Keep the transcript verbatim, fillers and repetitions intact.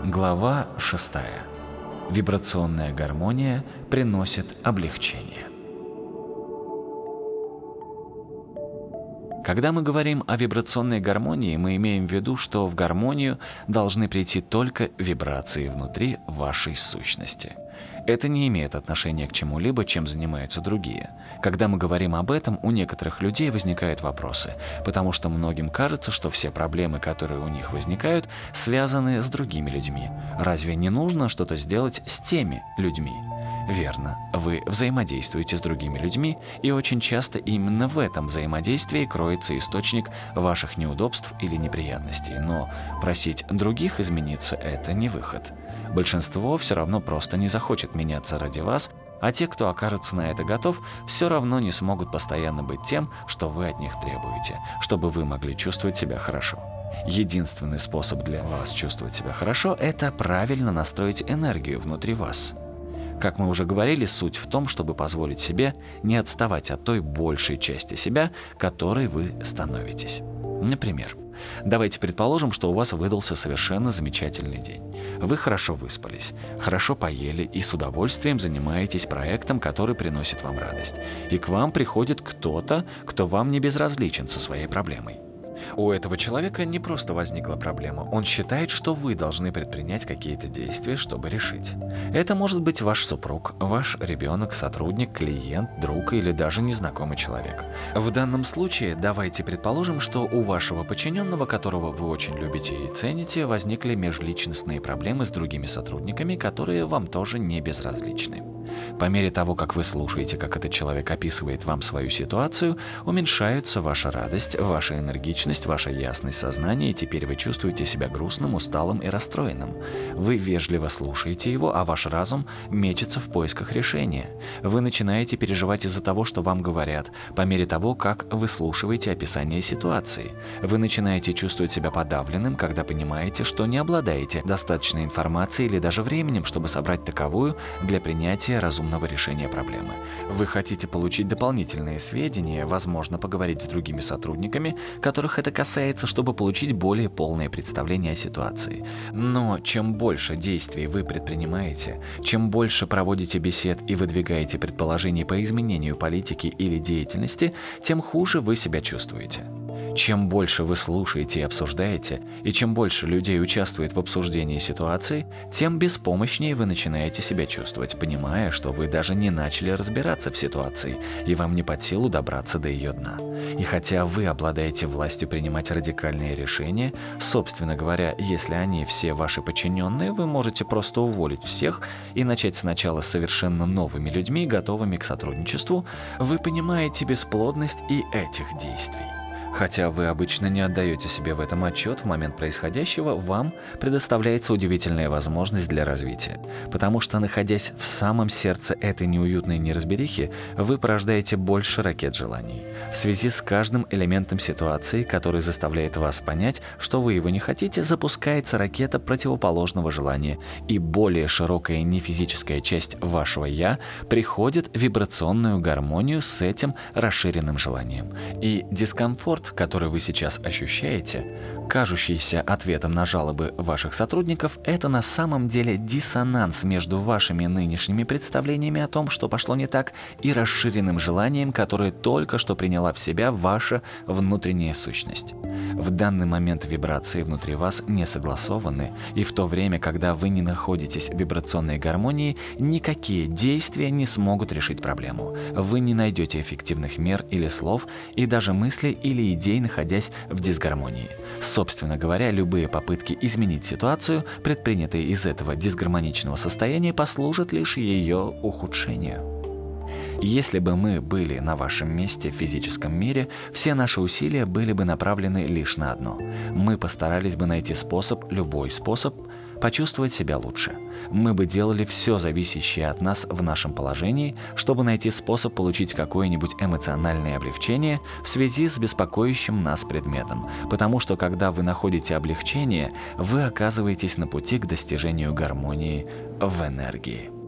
Глава шестая. Вибрационная гармония приносит облегчение. Когда мы говорим о вибрационной гармонии, мы имеем в виду, что в гармонию должны прийти только вибрации внутри вашей сущности. Это не имеет отношения к чему-либо, чем занимаются другие. Когда мы говорим об этом, у некоторых людей возникают вопросы, потому что многим кажется, что все проблемы, которые у них возникают, связаны с другими людьми. Разве не нужно что-то сделать с теми людьми? Верно, вы взаимодействуете с другими людьми, и очень часто именно в этом взаимодействии кроется источник ваших неудобств или неприятностей. Но просить других измениться – это не выход. Большинство все равно просто не захочет меняться ради вас, а те, кто окажется на это готов, все равно не смогут постоянно быть тем, что вы от них требуете, чтобы вы могли чувствовать себя хорошо. Единственный способ для вас чувствовать себя хорошо – это правильно настроить энергию внутри вас. Как мы уже говорили, суть в том, чтобы позволить себе не отставать от той большей части себя, которой вы становитесь. Например, давайте предположим, что у вас выдался совершенно замечательный день. Вы хорошо выспались, хорошо поели и с удовольствием занимаетесь проектом, который приносит вам радость. И к вам приходит кто-то, кто вам не безразличен со своей проблемой. У этого человека не просто возникла проблема, он считает, что вы должны предпринять какие-то действия, чтобы решить. Это может быть ваш супруг, ваш ребенок, сотрудник, клиент, друг или даже незнакомый человек. В данном случае давайте предположим, что у вашего подчиненного, которого вы очень любите и цените, возникли межличностные проблемы с другими сотрудниками, которые вам тоже не безразличны. По мере того, как вы слушаете, как этот человек описывает вам свою ситуацию, уменьшаются ваша радость, ваша энергичность, ваша ясность сознания, и теперь вы чувствуете себя грустным, усталым и расстроенным. Вы вежливо слушаете его, а ваш разум мечется в поисках решения. Вы начинаете переживать из-за того, что вам говорят, по мере того, как выслушиваете описание ситуации. Вы начинаете чувствовать себя подавленным, когда понимаете, что не обладаете достаточной информацией или даже временем, чтобы собрать таковую для принятия разумного решения проблемы. Вы хотите получить дополнительные сведения, возможно, поговорить с другими сотрудниками, которых это касается, чтобы получить более полное представление о ситуации. Но чем больше действий вы предпринимаете, чем больше проводите бесед и выдвигаете предположений по изменению политики или деятельности, тем хуже вы себя чувствуете. Чем больше вы слушаете и обсуждаете, и чем больше людей участвует в обсуждении ситуации, тем беспомощнее вы начинаете себя чувствовать, понимая, что вы даже не начали разбираться в ситуации, и вам не под силу добраться до ее дна. И хотя вы обладаете властью принимать радикальные решения, собственно говоря, если они все ваши подчиненные, вы можете просто уволить всех и начать сначала с совершенно новыми людьми, готовыми к сотрудничеству, вы понимаете бесплодность и этих действий. Хотя вы обычно не отдаете себе в этом отчет, в момент происходящего вам предоставляется удивительная возможность для развития. Потому что, находясь в самом сердце этой неуютной неразберихи, вы порождаете больше ракет желаний. В связи с каждым элементом ситуации, который заставляет вас понять, что вы его не хотите, запускается ракета противоположного желания, и более широкая нефизическая часть вашего «я» приходит в вибрационную гармонию с этим расширенным желанием. И дискомфорт, который вы сейчас ощущаете, кажущийся ответом на жалобы ваших сотрудников, это на самом деле диссонанс между вашими нынешними представлениями о том, что пошло не так, и расширенным желанием, которое только что приняла в себя ваша внутренняя сущность. В данный момент вибрации внутри вас не согласованы, и в то время, когда вы не находитесь в вибрационной гармонии, никакие действия не смогут решить проблему. Вы не найдете эффективных мер или слов, и даже мысли или идей, находясь в дисгармонии. Собственно говоря, любые попытки изменить ситуацию, предпринятые из этого дисгармоничного состояния, послужат лишь ее ухудшению. Если бы мы были на вашем месте в физическом мире, все наши усилия были бы направлены лишь на одно. Мы постарались бы найти способ, любой способ, почувствовать себя лучше. Мы бы делали все зависящее от нас в нашем положении, чтобы найти способ получить какое-нибудь эмоциональное облегчение в связи с беспокоящим нас предметом, потому что когда вы находите облегчение, вы оказываетесь на пути к достижению гармонии в энергии.